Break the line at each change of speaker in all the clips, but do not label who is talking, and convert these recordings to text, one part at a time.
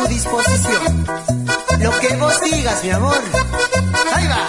disposición. Lo que vos digas, mi amor. Ahí va.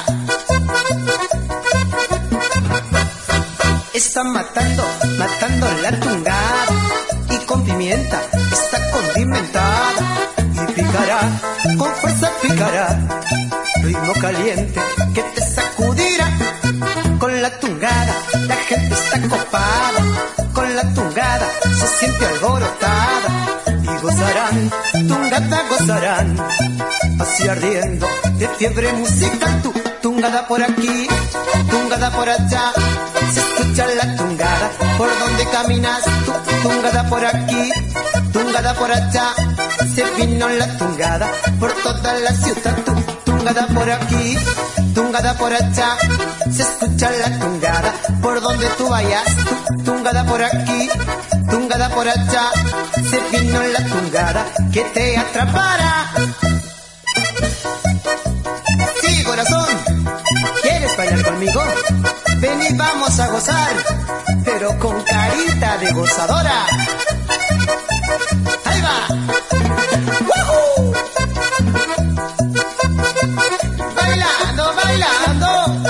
Está matando, matando la tungada, y con pimienta está condimentada. Y picará, con fuerza picará, ritmo caliente que te sacudirá. Con la tungada la gente está copada, con la tungada se siente alborotada. Y gozarán, tungada gozarán, así ardiendo de fiebre musical. Tu tungada por aquí, tungada por allá, se escucha la tungada por donde caminas. Tu tungada por aquí, tungada por allá, se vino la tungada por toda la ciudad. Tu tungada por aquí, tungada por allá, se escucha la tungada por donde tú vayas. Tu tungada por aquí, tungada por allá, se vino la tungada que te atrapará. Sí, corazón, ¿quieres bailar conmigo? Ven y vamos a gozar, pero con carita de gozadora. ¡Ahí va! ¡Woohoo! Bailando, bailando.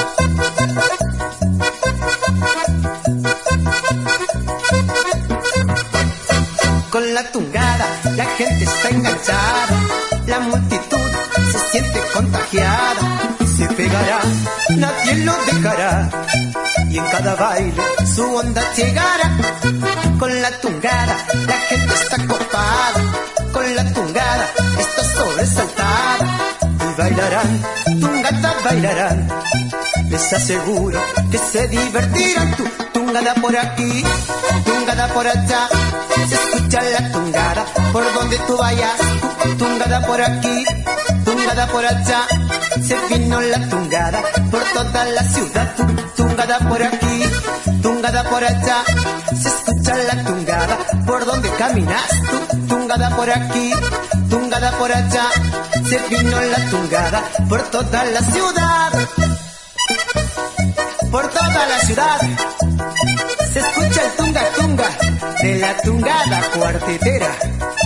Con la tungada la gente está enganchada, la multitud se siente contagiada. Se pegará, nadie lo dejará, y en cada baile su onda llegará. Con la tungada la gente está copada, con la tungada está sobresaltada. Y bailarán, tungada bailarán, les aseguro que se divertirán. Tu tungada por aquí, tungada por allá, se escucha la tungada por donde tú vayas. Tu tungada por aquí, tungada por allá, se vino la tungada por toda la ciudad. Tu tungada por aquí, tungada por allá, se escucha la tungada por donde caminas. Tu tungada por aquí, tungada por allá, se vino la tungada por toda la ciudad. Por toda la ciudad se escucha el tunga tunga de la tungada cuartetera.